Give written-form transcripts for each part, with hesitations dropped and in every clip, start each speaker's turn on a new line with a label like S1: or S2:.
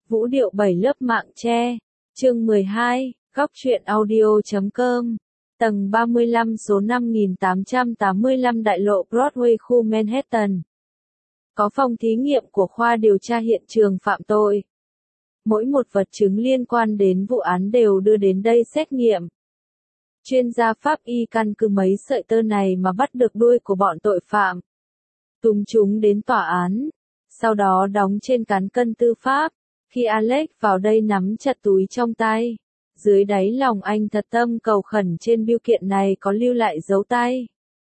S1: Vũ điệu 7 lớp mạng che. Chương 12, góc truyện audio.com. Tầng 35 số 5885 đại lộ Broadway khu Manhattan. Có phòng thí nghiệm của khoa điều tra hiện trường phạm tội. Mỗi một vật chứng liên quan đến vụ án đều đưa đến đây xét nghiệm. Chuyên gia pháp y căn cứ mấy sợi tơ này mà bắt được đuôi của bọn tội phạm. Túm chúng đến tòa án. Sau đó đóng trên cán cân tư pháp. Khi Alex vào đây nắm chặt túi trong tay. Dưới đáy lòng anh thật tâm cầu khẩn trên bưu kiện này có lưu lại dấu tay.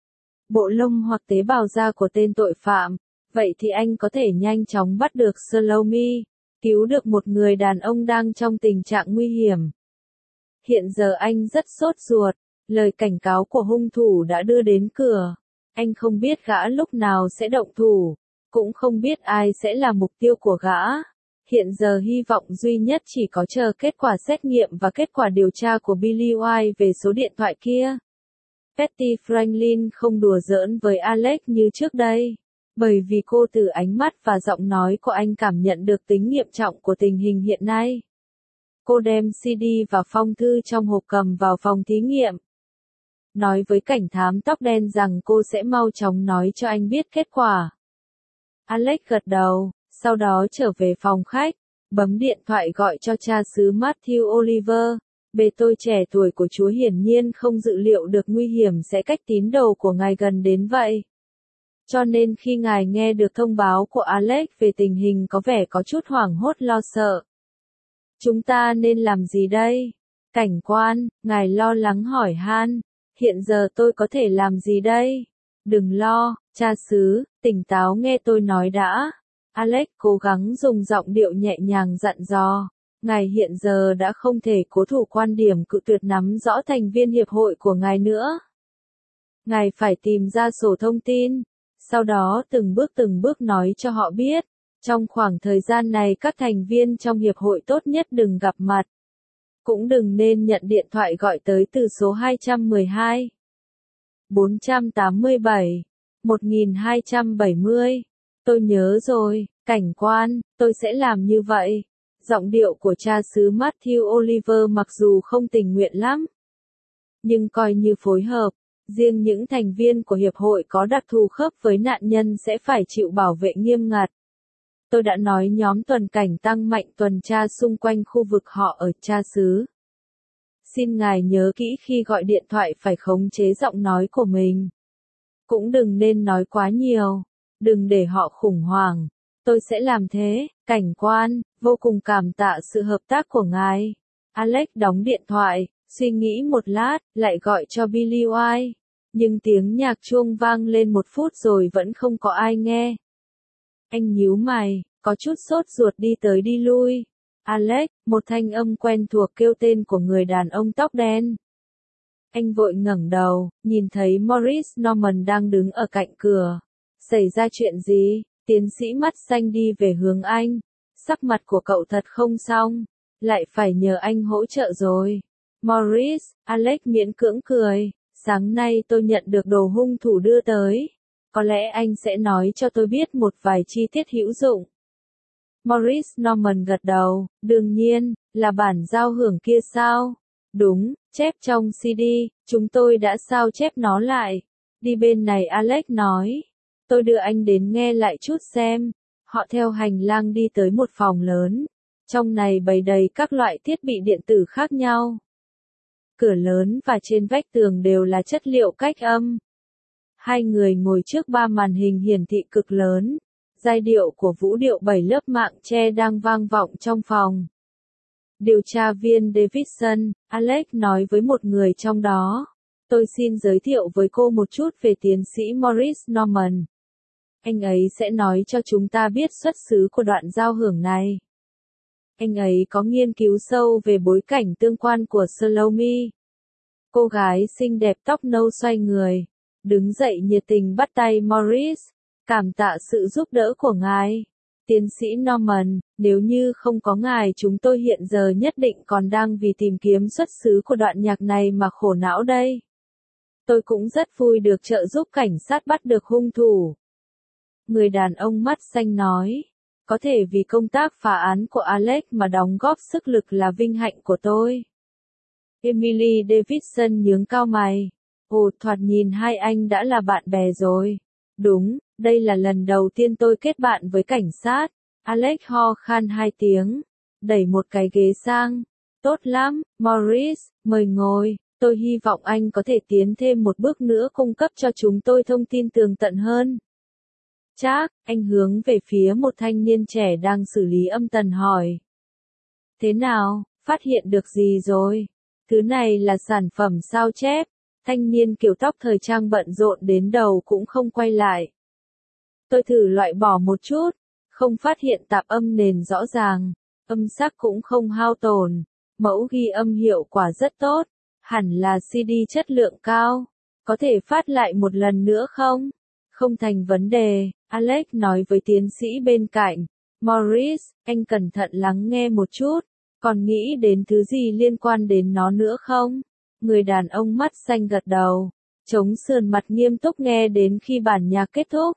S1: Bộ lông hoặc tế bào da của tên tội phạm. Vậy thì anh có thể nhanh chóng bắt được Salome. Cứu được một người đàn ông đang trong tình trạng nguy hiểm. Hiện giờ anh rất sốt ruột. Lời cảnh cáo của hung thủ đã đưa đến cửa. Anh không biết gã lúc nào sẽ động thủ. Cũng không biết ai sẽ là mục tiêu của gã. Hiện giờ hy vọng duy nhất chỉ có chờ kết quả xét nghiệm và kết quả điều tra của Billy White về số điện thoại kia. Patty Franklin không đùa giỡn với Alex như trước đây. Bởi vì cô từ ánh mắt và giọng nói của anh cảm nhận được tính nghiêm trọng của tình hình hiện nay. Cô đem CD và phong thư trong hộp cầm vào phòng thí nghiệm. Nói với cảnh thám tóc đen rằng cô sẽ mau chóng nói cho anh biết kết quả. Alex gật đầu, sau đó trở về phòng khách, bấm điện thoại gọi cho cha xứ Matthew Oliver. Bề tôi trẻ tuổi của Chúa hiển nhiên không dự liệu được nguy hiểm sẽ cách tín đồ của ngài gần đến vậy. Cho nên khi ngài nghe được thông báo của Alex về tình hình có vẻ có chút hoảng hốt lo sợ. Chúng ta nên làm gì đây? Cảnh quan, ngài lo lắng hỏi han. Hiện giờ tôi có thể làm gì đây? Đừng lo, cha xứ, tỉnh táo nghe tôi nói đã. Alex cố gắng dùng giọng điệu nhẹ nhàng dặn dò. Ngài hiện giờ đã không thể cố thủ quan điểm cự tuyệt nắm rõ thành viên hiệp hội của ngài nữa. Ngài phải tìm ra sổ thông tin. Sau đó từng bước nói cho họ biết. Trong khoảng thời gian này các thành viên trong hiệp hội tốt nhất đừng gặp mặt. Cũng đừng nên nhận điện thoại gọi tới từ số 212. 487. 1270. Tôi nhớ rồi, cảnh quan, tôi sẽ làm như vậy. Giọng điệu của cha xứ Matthew Oliver mặc dù không tình nguyện lắm. Nhưng coi như phối hợp, riêng những thành viên của hiệp hội có đặc thù khớp với nạn nhân sẽ phải chịu bảo vệ nghiêm ngặt. Tôi đã nói nhóm tuần cảnh tăng mạnh tuần tra xung quanh khu vực họ ở cha xứ. Xin ngài nhớ kỹ khi gọi điện thoại phải khống chế giọng nói của mình. Cũng đừng nên nói quá nhiều. Đừng để họ khủng hoảng. Tôi sẽ làm thế, cảnh quan, vô cùng cảm tạ sự hợp tác của ngài. Alex đóng điện thoại, suy nghĩ một lát, lại gọi cho Billy White. Nhưng tiếng nhạc chuông vang lên 1 phút rồi vẫn không có ai nghe. Anh nhíu mày, có chút sốt ruột đi tới đi lui. Alex, một thanh âm quen thuộc kêu tên của người đàn ông tóc đen. Anh vội ngẩng đầu, nhìn thấy Maurice Norman đang đứng ở cạnh cửa. Xảy ra chuyện gì? Tiến sĩ mắt xanh đi về hướng anh. Sắc mặt của cậu thật không xong. Lại phải nhờ anh hỗ trợ rồi. Maurice, Alex miễn cưỡng cười. Sáng nay tôi nhận được đồ hung thủ đưa tới. Có lẽ anh sẽ nói cho tôi biết một vài chi tiết hữu dụng. Maurice Norman gật đầu. Đương nhiên, là bản giao hưởng kia sao? Đúng, chép trong CD, chúng tôi đã sao chép nó lại. Đi bên này Alex nói. Tôi đưa anh đến nghe lại chút xem. Họ theo hành lang đi tới một phòng lớn. Trong này bày đầy các loại thiết bị điện tử khác nhau. Cửa lớn và trên vách tường đều là chất liệu cách âm. Hai người ngồi trước 3 màn hình hiển thị cực lớn. Giai điệu của vũ điệu 7 lớp mạng che đang vang vọng trong phòng. Điều tra viên Davidson, Alex nói với một người trong đó. Tôi xin giới thiệu với cô một chút về tiến sĩ Maurice Norman. Anh ấy sẽ nói cho chúng ta biết xuất xứ của đoạn giao hưởng này. Anh ấy có nghiên cứu sâu về bối cảnh tương quan của Salome. Cô gái xinh đẹp tóc nâu xoay người, đứng dậy nhiệt tình bắt tay Maurice. Cảm tạ sự giúp đỡ của ngài. Tiến sĩ Norman, nếu như không có ngài chúng tôi hiện giờ nhất định còn đang vì tìm kiếm xuất xứ của đoạn nhạc này mà khổ não đây. Tôi cũng rất vui được trợ giúp cảnh sát bắt được hung thủ. Người đàn ông mắt xanh nói. Có thể vì công tác phá án của Alex mà đóng góp sức lực là vinh hạnh của tôi. Emily Davidson nhướng cao mày. Ồ, thoạt nhìn hai anh đã là bạn bè rồi. Đúng, đây là lần đầu tiên tôi kết bạn với cảnh sát. Alex ho khan 2 tiếng, đẩy một cái ghế sang. Tốt lắm, Maurice, mời ngồi. Tôi hy vọng anh có thể tiến thêm một bước nữa cung cấp cho chúng tôi thông tin tường tận hơn. Chắc, anh hướng về phía một thanh niên trẻ đang xử lý âm tần hỏi. Thế nào, phát hiện được gì rồi? Thứ này là sản phẩm sao chép. Thanh niên kiểu tóc thời trang bận rộn đến đầu cũng không quay lại. Tôi thử loại bỏ một chút, không phát hiện tạp âm nền rõ ràng, âm sắc cũng không hao tổn, mẫu ghi âm hiệu quả rất tốt, hẳn là CD chất lượng cao. Có thể phát lại một lần nữa không? Không thành vấn đề, Alex nói với tiến sĩ bên cạnh. Maurice, anh cẩn thận lắng nghe một chút, còn nghĩ đến thứ gì liên quan đến nó nữa không? Người đàn ông mắt xanh gật đầu, chống sườn mặt nghiêm túc nghe đến khi bản nhạc kết thúc.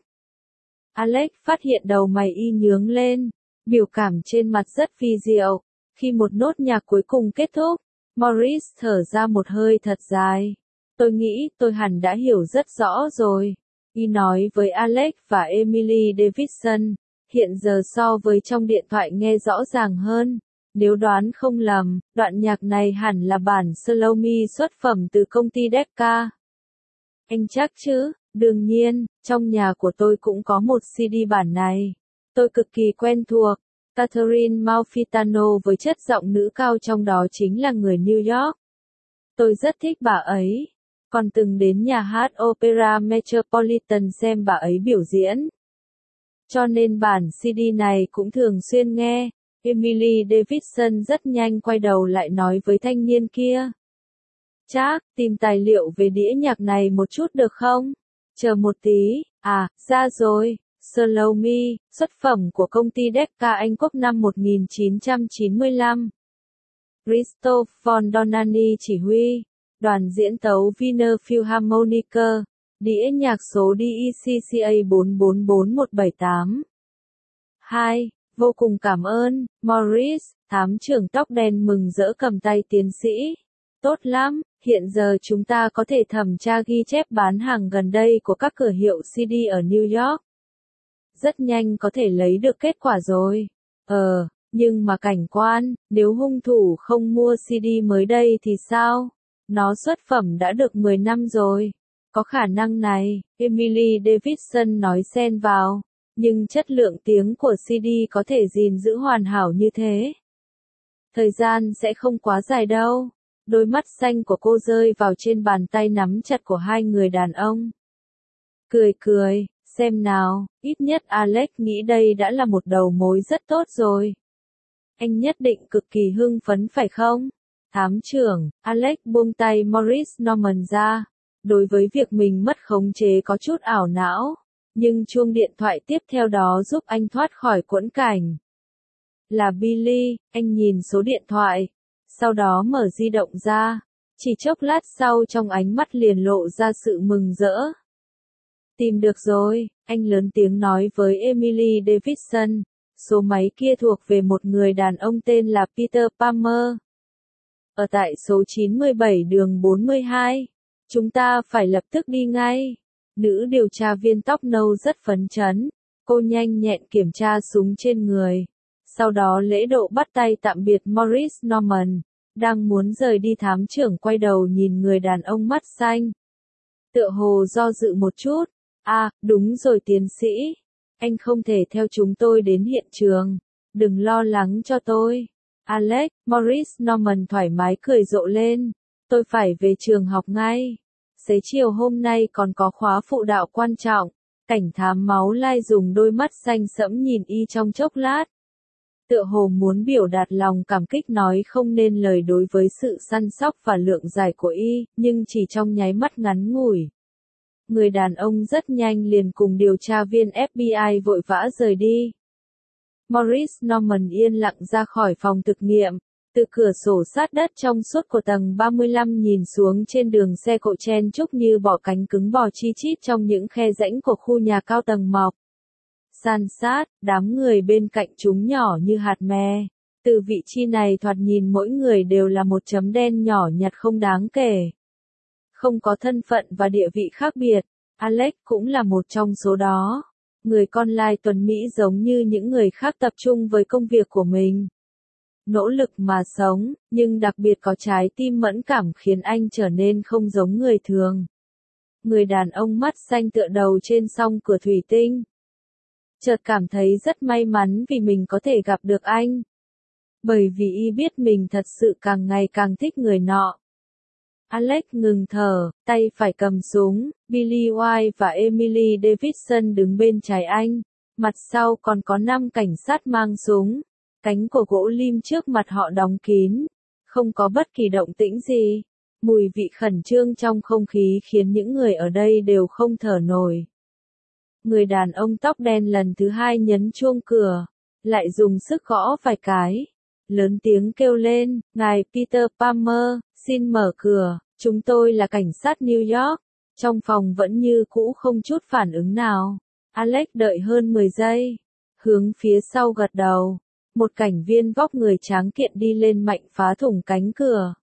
S1: Alex phát hiện đầu mày y nhướng lên, biểu cảm trên mặt rất vi diệu. Khi một nốt nhạc cuối cùng kết thúc, Maurice thở ra một hơi thật dài. Tôi nghĩ tôi hẳn đã hiểu rất rõ rồi. Y nói với Alex và Emily Davidson, hiện giờ so với trong điện thoại nghe rõ ràng hơn. Nếu đoán không lầm, đoạn nhạc này hẳn là bản Slow Me xuất phẩm từ công ty Decca. Anh chắc chứ? Đương nhiên, trong nhà của tôi cũng có một CD bản này. Tôi cực kỳ quen thuộc. Catherine Malfitano với chất giọng nữ cao trong đó chính là người New York. Tôi rất thích bà ấy. Còn từng đến nhà hát Opera Metropolitan xem bà ấy biểu diễn. Cho nên bản CD này cũng thường xuyên nghe. Emily Davidson rất nhanh quay đầu lại nói với thanh niên kia. Chắc, tìm tài liệu về đĩa nhạc này một chút được không? Chờ một tí, ra rồi. Slow Me, xuất phẩm của công ty Decca Anh Quốc năm 1995. Christoph von Donani chỉ huy, đoàn diễn tấu Wiener Philharmoniker, đĩa nhạc số DECCA 444178. 2. Vô cùng cảm ơn, Maurice, thám trưởng tóc đen mừng rỡ cầm tay tiến sĩ. Tốt lắm, hiện giờ chúng ta có thể thẩm tra ghi chép bán hàng gần đây của các cửa hiệu CD ở New York. Rất nhanh có thể lấy được kết quả rồi. Nhưng mà cảnh quan, nếu hung thủ không mua CD mới đây thì sao? Nó xuất phẩm đã được 10 năm rồi. Có khả năng này, Emily Davidson nói xen vào. Nhưng chất lượng tiếng của CD có thể gìn giữ hoàn hảo như thế. Thời gian sẽ không quá dài đâu. Đôi mắt xanh của cô rơi vào trên bàn tay nắm chặt của hai người đàn ông. Cười, xem nào, ít nhất Alex nghĩ đây đã là một đầu mối rất tốt rồi. Anh nhất định cực kỳ hưng phấn phải không? Thám trưởng, Alex buông tay Maurice Norman ra. Đối với việc mình mất khống chế có chút ảo não. Nhưng chuông điện thoại tiếp theo đó giúp anh thoát khỏi quẫn cảnh. Là Billy, anh nhìn số điện thoại. Sau đó mở di động ra. Chỉ chốc lát sau trong ánh mắt liền lộ ra sự mừng rỡ. Tìm được rồi, anh lớn tiếng nói với Emily Davidson. Số máy kia thuộc về một người đàn ông tên là Peter Palmer. Ở tại số 97 đường 42. Chúng ta phải lập tức đi ngay. Nữ điều tra viên tóc nâu rất phấn chấn. Cô nhanh nhẹn kiểm tra súng trên người. Sau đó lễ độ bắt tay tạm biệt Maurice Norman. Đang muốn rời đi thám trưởng quay đầu nhìn người đàn ông mắt xanh. Tựa hồ do dự một chút. Đúng rồi tiến sĩ. Anh không thể theo chúng tôi đến hiện trường. Đừng lo lắng cho tôi. Alex, Maurice Norman thoải mái cười rộ lên. Tôi phải về trường học ngay. Xế chiều hôm nay còn có khóa phụ đạo quan trọng. Cảnh thám máu lai dùng đôi mắt xanh sẫm nhìn y trong chốc lát. Tựa hồ muốn biểu đạt lòng cảm kích nói không nên lời đối với sự săn sóc và lượng giải của y, nhưng chỉ trong nháy mắt ngắn ngủi. Người đàn ông rất nhanh liền cùng điều tra viên FBI vội vã rời đi. Maurice Norman yên lặng ra khỏi phòng thực nghiệm, từ cửa sổ sát đất trong suốt của tầng 35 nhìn xuống trên đường xe cộ chen chúc như bọ cánh cứng bò chi chít trong những khe rãnh của khu nhà cao tầng mọc. san sát, đám người bên cạnh chúng nhỏ như hạt me. Từ vị trí này thoạt nhìn mỗi người đều là một chấm đen nhỏ nhặt không đáng kể. Không có thân phận và địa vị khác biệt, Alex cũng là một trong số đó. Người con lai tuần Mỹ giống như những người khác tập trung với công việc của mình. Nỗ lực mà sống, nhưng đặc biệt có trái tim mẫn cảm khiến anh trở nên không giống người thường. Người đàn ông mắt xanh tựa đầu trên song cửa thủy tinh. Chợt cảm thấy rất may mắn vì mình có thể gặp được anh. Bởi vì y biết mình thật sự càng ngày càng thích người nọ. Alex ngừng thở, tay phải cầm súng, Billy White và Emily Davidson đứng bên trái anh. Mặt sau còn có 5 cảnh sát mang súng. Cánh của gỗ lim trước mặt họ đóng kín. Không có bất kỳ động tĩnh gì. Mùi vị khẩn trương trong không khí khiến những người ở đây đều không thở nổi. Người đàn ông tóc đen lần thứ 2 nhấn chuông cửa. Lại dùng sức gõ vài cái. Lớn tiếng kêu lên, ngài Peter Palmer, xin mở cửa, chúng tôi là cảnh sát New York. Trong phòng vẫn như cũ không chút phản ứng nào. Alex đợi hơn 10 giây. Hướng phía sau gật đầu. Một cảnh viên vóc người tráng kiện đi lên mạnh phá thủng cánh cửa.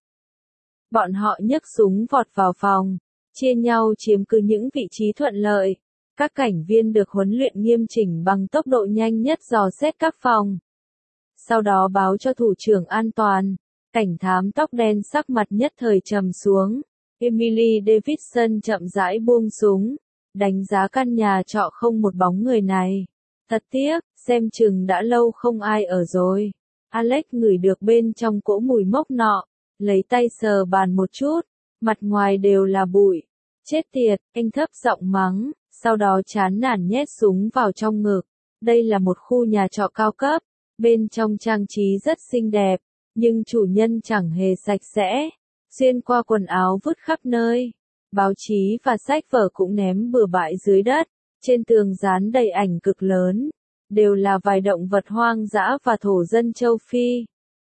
S1: Bọn họ nhấc súng vọt vào phòng, chia nhau chiếm cứ những vị trí thuận lợi. Các cảnh viên được huấn luyện nghiêm chỉnh bằng tốc độ nhanh nhất dò xét các phòng. Sau đó báo cho thủ trưởng an toàn. Cảnh thám tóc đen sắc mặt nhất thời trầm xuống. Emily Davidson chậm rãi buông súng, đánh giá căn nhà trọ không một bóng người này. Thật tiếc, xem chừng đã lâu không ai ở rồi. Alex ngửi được bên trong cỗ mùi mốc nọ, lấy tay sờ bàn một chút, mặt ngoài đều là bụi. Chết tiệt, anh thấp giọng mắng, sau đó chán nản nhét súng vào trong ngực. Đây là một khu nhà trọ cao cấp, bên trong trang trí rất xinh đẹp, nhưng chủ nhân chẳng hề sạch sẽ. Xuyên qua quần áo vứt khắp nơi, báo chí và sách vở cũng ném bừa bãi dưới đất, trên tường dán đầy ảnh cực lớn, đều là vài động vật hoang dã và thổ dân châu Phi.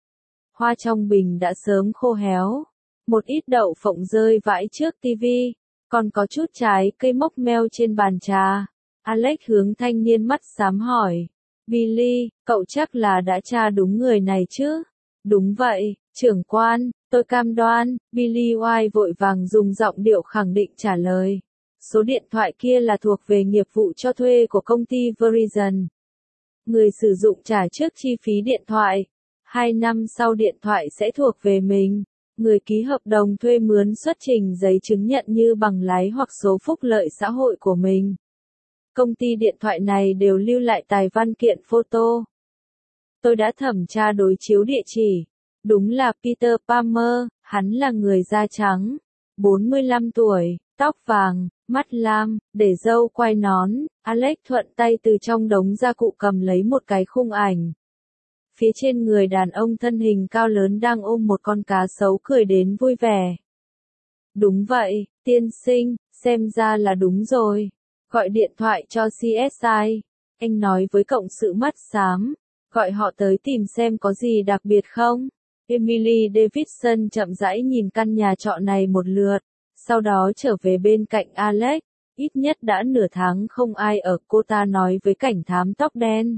S1: Hoa trong bình đã sớm khô héo, một ít đậu phộng rơi vãi trước tivi, còn có chút trái cây mốc meo trên bàn trà. Alex hướng thanh niên mắt xám hỏi, Billy, cậu chắc là đã tra đúng người này chứ? Đúng vậy, trưởng quan, tôi cam đoan, Billy White vội vàng dùng giọng điệu khẳng định trả lời. Số điện thoại kia là thuộc về nghiệp vụ cho thuê của công ty Verizon. Người sử dụng trả trước chi phí điện thoại. 2 năm sau điện thoại sẽ thuộc về mình. Người ký hợp đồng thuê mướn xuất trình giấy chứng nhận như bằng lái hoặc số phúc lợi xã hội của mình. Công ty điện thoại này đều lưu lại tài văn kiện photo. Tôi đã thẩm tra đối chiếu địa chỉ. Đúng là Peter Palmer, hắn là người da trắng, 45 tuổi, tóc vàng, mắt lam, để râu quai nón. Alex thuận tay từ trong đống gia cụ cầm lấy một cái khung ảnh. Phía trên người đàn ông thân hình cao lớn đang ôm một con cá sấu cười đến vui vẻ. Đúng vậy, tiên sinh, xem ra là đúng rồi. Gọi điện thoại cho CSI. Anh nói với cộng sự mắt xám. Gọi họ tới tìm xem có gì đặc biệt không. Emily Davidson chậm rãi nhìn căn nhà trọ này một lượt. Sau đó trở về bên cạnh Alex. Ít nhất đã nửa tháng không ai ở, cô ta nói với cảnh thám tóc đen.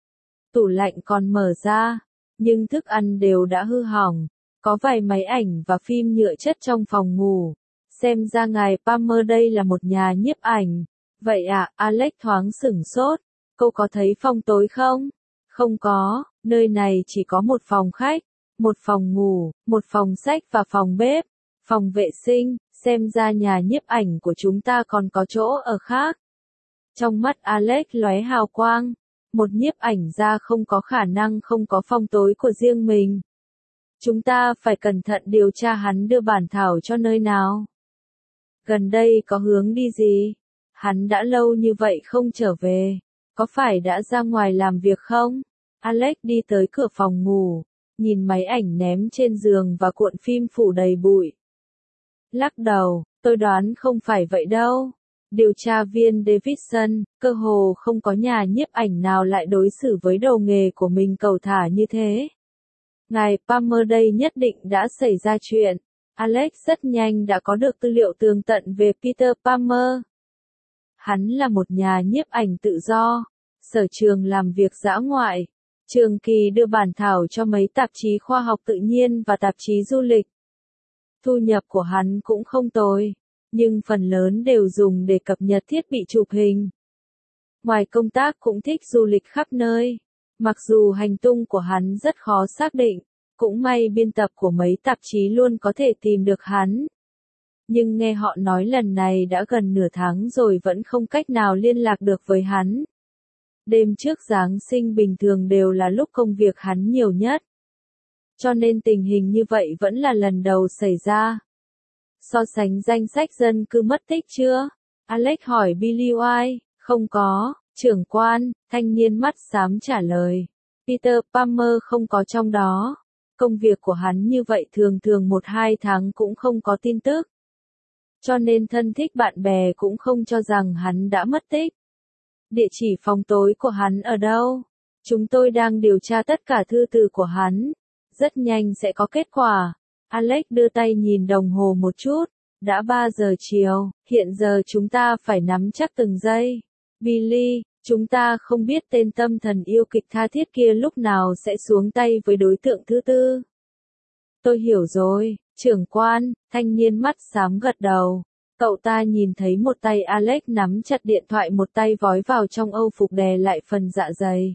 S1: Tủ lạnh còn mở ra, nhưng thức ăn đều đã hư hỏng. Có vài máy ảnh và phim nhựa chất trong phòng ngủ. Xem ra ngài Palmer đây là một nhà nhiếp ảnh. Vậy à, Alex thoáng sửng sốt. Cô có thấy phòng tối không? Không có, nơi này chỉ có một phòng khách, một phòng ngủ, một phòng sách và phòng bếp, phòng vệ sinh. Xem ra nhà nhiếp ảnh của chúng ta còn có chỗ ở khác. Trong mắt Alex lóe hào quang. Một nhiếp ảnh gia không có khả năng không có phòng tối của riêng mình. Chúng ta phải cẩn thận điều tra hắn đưa bản thảo cho nơi nào. Gần đây có hướng đi gì? Hắn đã lâu như vậy không trở về. Có phải đã ra ngoài làm việc không? Alex đi tới cửa phòng ngủ, nhìn máy ảnh ném trên giường và cuộn phim phủ đầy bụi. Lắc đầu, tôi đoán không phải vậy đâu. Điều tra viên Davidson, cơ hồ không có nhà nhiếp ảnh nào lại đối xử với đầu nghề của mình cầu thả như thế. Ngài Palmer đây nhất định đã xảy ra chuyện. Alex rất nhanh đã có được tư liệu tường tận về Peter Palmer. Hắn là một nhà nhiếp ảnh tự do. sở trường làm việc dã ngoại. Trường kỳ đưa bản thảo cho mấy tạp chí khoa học tự nhiên và tạp chí du lịch. Thu nhập của hắn cũng không tồi, nhưng phần lớn đều dùng để cập nhật thiết bị chụp hình. Ngoài công tác cũng thích du lịch khắp nơi. Mặc dù hành tung của hắn rất khó xác định, cũng may biên tập của mấy tạp chí luôn có thể tìm được hắn. Nhưng nghe họ nói lần này đã gần nửa tháng rồi vẫn không cách nào liên lạc được với hắn. Đêm trước Giáng sinh bình thường đều là lúc công việc hắn nhiều nhất. Cho nên tình hình như vậy vẫn là lần đầu xảy ra. So sánh danh sách dân cư mất tích chưa? Alex hỏi Billy White. Không có, trưởng quan, thanh niên mắt xám trả lời. Peter Palmer không có trong đó. Công việc của hắn như vậy thường thường 1-2 tháng cũng không có tin tức. Cho nên thân thích bạn bè cũng không cho rằng hắn đã mất tích. Địa chỉ phòng tối của hắn ở đâu? Chúng tôi đang điều tra tất cả thư từ của hắn. Rất nhanh sẽ có kết quả. Alex đưa tay nhìn đồng hồ một chút. Đã 3 giờ chiều, hiện giờ chúng ta phải nắm chắc từng giây. Billy, chúng ta không biết tên tâm thần yêu kịch tha thiết kia lúc nào sẽ xuống tay với đối tượng thứ tư. Tôi hiểu rồi, trưởng quan, thanh niên mắt xám gật đầu. Cậu ta nhìn thấy một tay Alex nắm chặt điện thoại, một tay vói vào trong âu phục đè lại phần dạ dày.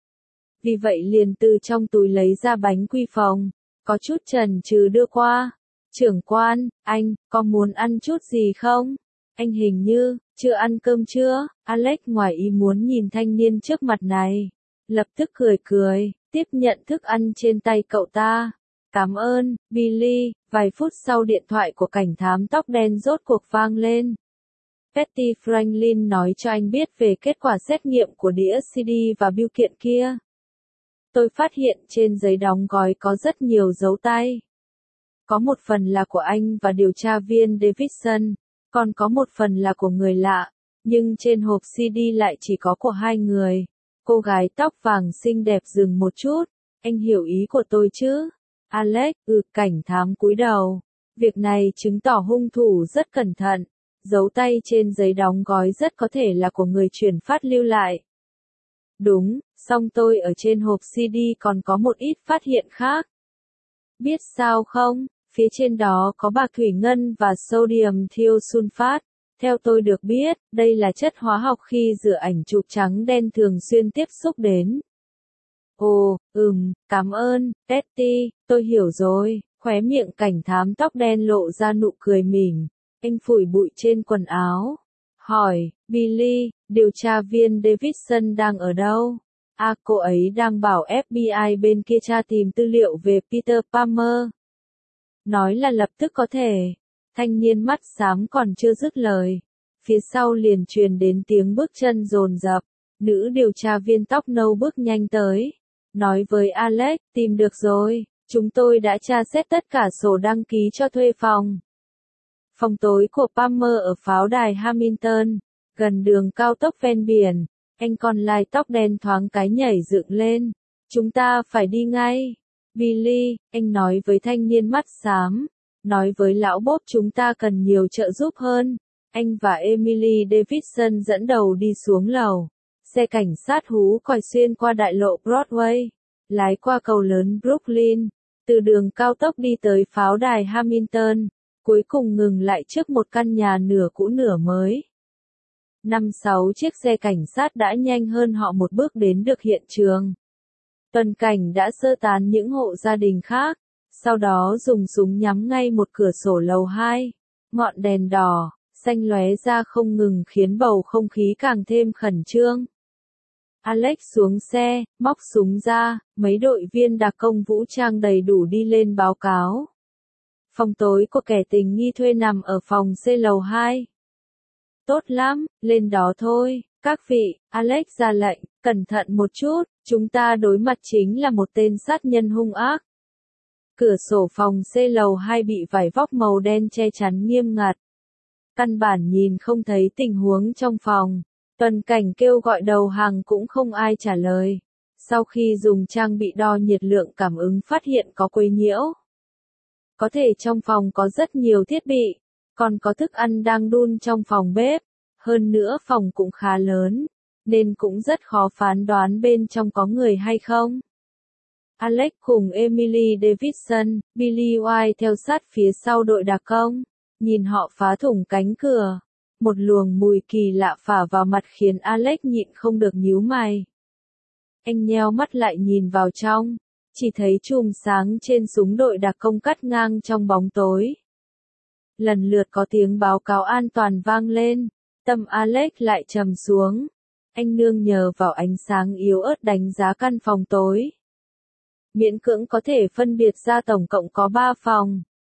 S1: Vì vậy liền từ trong túi lấy ra bánh quy phồng, có chút chần chừ đưa qua. Trưởng quan, anh, có muốn ăn chút gì không? Anh hình như, chưa ăn cơm chưa? Alex ngoài ý muốn nhìn thanh niên trước mặt này. Lập tức cười cười, tiếp nhận thức ăn trên tay cậu ta. Cảm ơn, Billy. Vài phút sau điện thoại của cảnh thám tóc đen rốt cuộc vang lên. Patty Franklin nói cho anh biết về kết quả xét nghiệm của đĩa CD và bưu kiện kia. Tôi phát hiện trên giấy đóng gói có rất nhiều dấu tay. Có một phần là của anh và điều tra viên Davidson, còn có một phần là của người lạ, nhưng trên hộp CD lại chỉ có của 2 người. Cô gái tóc vàng xinh đẹp dừng một chút, anh hiểu ý của tôi chứ? Alex, cảnh thám cúi đầu. Việc này chứng tỏ hung thủ rất cẩn thận, dấu tay trên giấy đóng gói rất có thể là của người chuyển phát lưu lại. Đúng, song tôi ở trên hộp CD còn có một ít phát hiện khác. Biết sao không? Phía trên đó có bạc thủy ngân và sodium thiosulfat. Theo tôi được biết, đây là chất hóa học khi rửa ảnh chụp trắng đen thường xuyên tiếp xúc đến. Ồ, cảm ơn, Patty, tôi hiểu rồi. Khóe miệng cảnh thám tóc đen lộ ra nụ cười mỉm. Anh phủi bụi trên quần áo. Hỏi, Billy, điều tra viên Davidson đang ở đâu? Cô ấy đang bảo FBI bên kia tra tìm tư liệu về Peter Palmer. Nói là lập tức có thể. Thanh niên mắt xám còn chưa dứt lời. Phía sau liền truyền đến tiếng bước chân dồn dập. Nữ điều tra viên tóc nâu bước nhanh tới. Nói với Alex, tìm được rồi. Chúng tôi đã tra xét tất cả sổ đăng ký cho thuê phòng. Phòng tối của Palmer ở pháo đài Hamilton, gần đường cao tốc ven biển. Anh con lai tóc đen thoáng cái nhảy dựng lên. Chúng ta phải đi ngay. Billy, anh nói với thanh niên mắt xám. Nói với lão Bob chúng ta cần nhiều trợ giúp hơn. Anh và Emily Davidson dẫn đầu đi xuống lầu. Xe cảnh sát hú còi xuyên qua đại lộ Broadway. Lái qua cầu lớn Brooklyn. Từ đường cao tốc đi tới pháo đài Hamilton. Cuối cùng ngừng lại trước một căn nhà nửa cũ nửa mới. 5-6 chiếc xe cảnh sát đã nhanh hơn họ một bước đến được hiện trường. Tuần cảnh đã sơ tán những hộ gia đình khác, sau đó dùng súng nhắm ngay một cửa sổ lầu 2. Ngọn đèn đỏ, xanh lóe ra không ngừng khiến bầu không khí càng thêm khẩn trương. Alex xuống xe, móc súng ra, mấy đội viên đặc công vũ trang đầy đủ đi lên báo cáo. Phòng tối của kẻ tình nghi thuê nằm ở phòng C lầu 2. Tốt lắm, lên đó thôi, các vị, Alex ra lệnh, cẩn thận một chút, chúng ta đối mặt chính là một tên sát nhân hung ác. Cửa sổ phòng C lầu 2 bị vải vóc màu đen che chắn nghiêm ngặt. Căn bản nhìn không thấy tình huống trong phòng. Tuần cảnh kêu gọi đầu hàng cũng không ai trả lời. Sau khi dùng trang bị đo nhiệt lượng cảm ứng phát hiện có quấy nhiễu. Có thể trong phòng có rất nhiều thiết bị, còn có thức ăn đang đun trong phòng bếp. Hơn nữa phòng cũng khá lớn. nên cũng rất khó phán đoán bên trong có người hay không. Alex cùng Emily Davidson, Billy White theo sát phía sau đội đặc công, nhìn họ phá thủng cánh cửa. Một luồng mùi kỳ lạ phả vào mặt khiến Alex nhịn không được nhíu mày. Anh nheo mắt lại nhìn vào trong, chỉ thấy chùm sáng trên súng đội đặc công cắt ngang trong bóng tối. Lần lượt có tiếng báo cáo an toàn vang lên, tâm Alex lại trầm xuống. Anh nương nhờ vào ánh sáng yếu ớt đánh giá căn phòng tối. Miễn cưỡng có thể phân biệt ra tổng cộng có 3 phòng.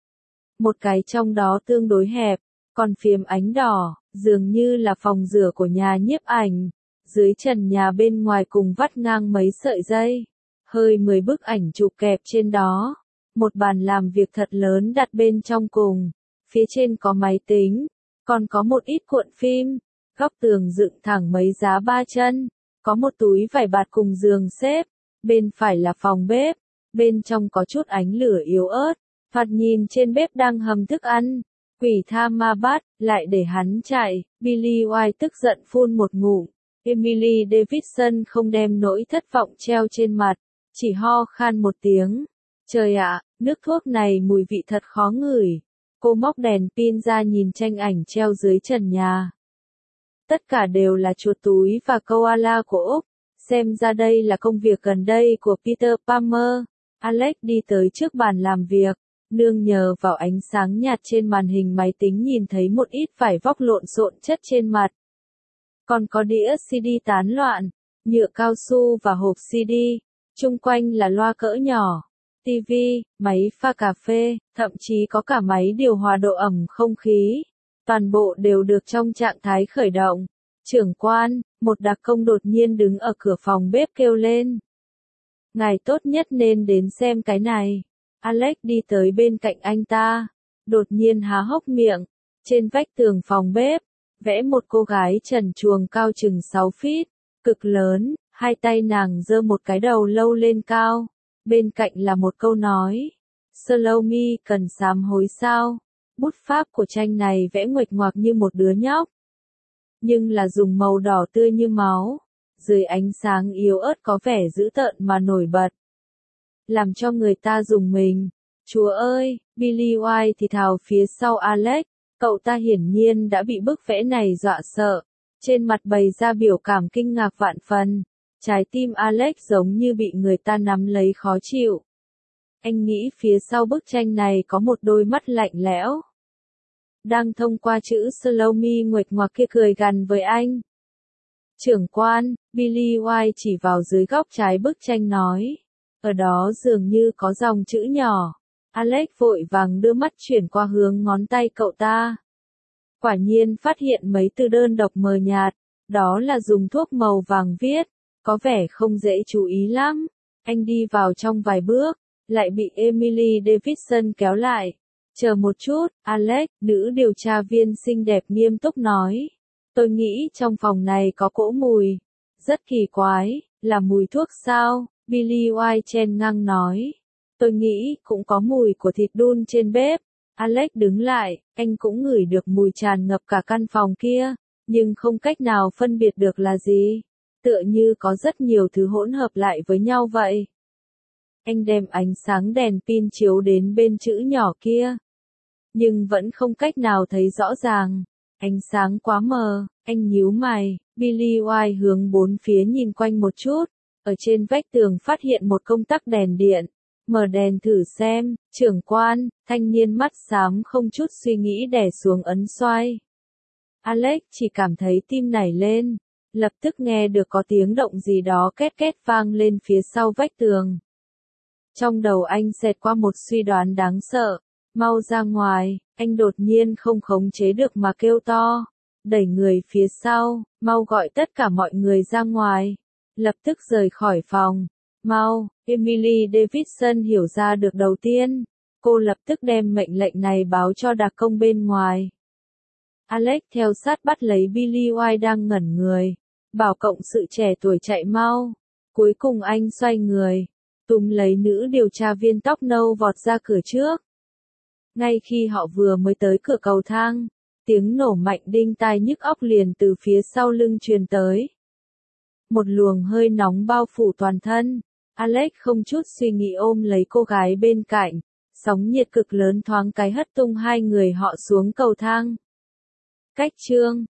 S1: Một cái trong đó tương đối hẹp, còn phiếm ánh đỏ, dường như là phòng rửa của nhà nhiếp ảnh. Dưới trần nhà bên ngoài cùng vắt ngang mấy sợi dây. Hơi 10 bức ảnh chụp kẹp trên đó. Một bàn làm việc thật lớn đặt bên trong cùng. Phía trên có máy tính, còn có một ít cuộn phim. Góc tường dựng thẳng mấy giá 3 chân. Có một túi vải bạt cùng giường xếp. Bên phải là phòng bếp. Bên trong có chút ánh lửa yếu ớt. Thoạt nhìn trên bếp đang hầm thức ăn. Quỷ tha ma bắt, lại để hắn chạy. Billy White tức giận phun một ngụm. Emily Davidson không đem nỗi thất vọng treo trên mặt. Chỉ ho khan một tiếng. Trời ạ, nước thuốc này mùi vị thật khó ngửi. Cô móc đèn pin ra nhìn tranh ảnh treo dưới trần nhà. Tất cả đều là chuột túi và koala của Úc. Xem ra đây là công việc gần đây của Peter Palmer. Alex đi tới trước bàn làm việc. Nương nhờ vào ánh sáng nhạt trên màn hình máy tính nhìn thấy một ít vải vóc lộn xộn chất trên mặt. Còn có đĩa CD tán loạn, nhựa cao su và hộp CD. Chung quanh là loa cỡ nhỏ, TV, máy pha cà phê, thậm chí có cả máy điều hòa độ ẩm không khí. Toàn bộ đều được trong trạng thái khởi động. Trưởng quan, một đặc công đột nhiên đứng ở cửa phòng bếp kêu lên. Ngài tốt nhất nên đến xem cái này. Alex đi tới bên cạnh anh ta. Đột nhiên há hốc miệng. Trên vách tường phòng bếp, vẽ một cô gái trần truồng cao chừng 6 feet. Cực lớn, hai tay nàng giơ một cái đầu lâu lên cao. Bên cạnh là một câu nói. Salome cần sám hối sao? Bút pháp của tranh này vẽ nguệch ngoạc như một đứa nhóc. Nhưng là dùng màu đỏ tươi như máu. Dưới ánh sáng yếu ớt có vẻ dữ tợn mà nổi bật. Làm cho người ta rùng mình. Chúa ơi, Billy White thì thào phía sau Alex. Cậu ta hiển nhiên đã bị bức vẽ này dọa sợ. Trên mặt bày ra biểu cảm kinh ngạc vạn phần. Trái tim Alex giống như bị người ta nắm lấy khó chịu. Anh nghĩ phía sau bức tranh này có một đôi mắt lạnh lẽo. Đang thông qua chữ Salome nguệch ngoạc kia cười gằn với anh. Trưởng quan, Billy White chỉ vào dưới góc trái bức tranh nói. Ở đó dường như có dòng chữ nhỏ. Alex vội vàng đưa mắt chuyển qua hướng ngón tay cậu ta. Quả nhiên phát hiện mấy từ đơn độc mờ nhạt. Đó là dùng thuốc màu vàng viết. Có vẻ không dễ chú ý lắm. Anh đi vào trong vài bước. Lại bị Emily Davidson kéo lại. Chờ một chút, Alex, nữ điều tra viên xinh đẹp nghiêm túc nói. Tôi nghĩ trong phòng này có cỗ mùi. Rất kỳ quái, là mùi thuốc sao? Billy White chen ngang nói. Tôi nghĩ cũng có mùi của thịt đun trên bếp. Alex đứng lại, anh cũng ngửi được mùi tràn ngập cả căn phòng kia, nhưng không cách nào phân biệt được là gì. Tựa như có rất nhiều thứ hỗn hợp lại với nhau vậy. Anh đem ánh sáng đèn pin chiếu đến bên chữ nhỏ kia. Nhưng vẫn không cách nào thấy rõ ràng. Ánh sáng quá mờ, anh nhíu mày. Billy White hướng bốn phía nhìn quanh một chút. Ở trên vách tường phát hiện một công tắc đèn điện. Mở đèn thử xem, trưởng quan, thanh niên mắt xám không chút suy nghĩ đè xuống ấn xoay. Alex chỉ cảm thấy tim nảy lên. Lập tức nghe được có tiếng động gì đó két két vang lên phía sau vách tường. Trong đầu anh xẹt qua một suy đoán đáng sợ. Mau ra ngoài, anh đột nhiên không khống chế được mà kêu to. Đẩy người phía sau, mau gọi tất cả mọi người ra ngoài. Lập tức rời khỏi phòng. Mau, Emily Davidson hiểu ra được đầu tiên. Cô lập tức đem mệnh lệnh này báo cho đặc công bên ngoài. Alex theo sát bắt lấy Billy White đang ngẩn người. Bảo cộng sự trẻ tuổi chạy mau. Cuối cùng anh xoay người. Túm lấy nữ điều tra viên tóc nâu vọt ra cửa trước. Ngay khi họ vừa mới tới cửa cầu thang, tiếng nổ mạnh đinh tai nhức óc liền từ phía sau lưng truyền tới. một luồng hơi nóng bao phủ toàn thân. Alex không chút suy nghĩ ôm lấy cô gái bên cạnh, sóng nhiệt cực lớn thoáng cái hất tung hai người họ xuống cầu thang. Cách chương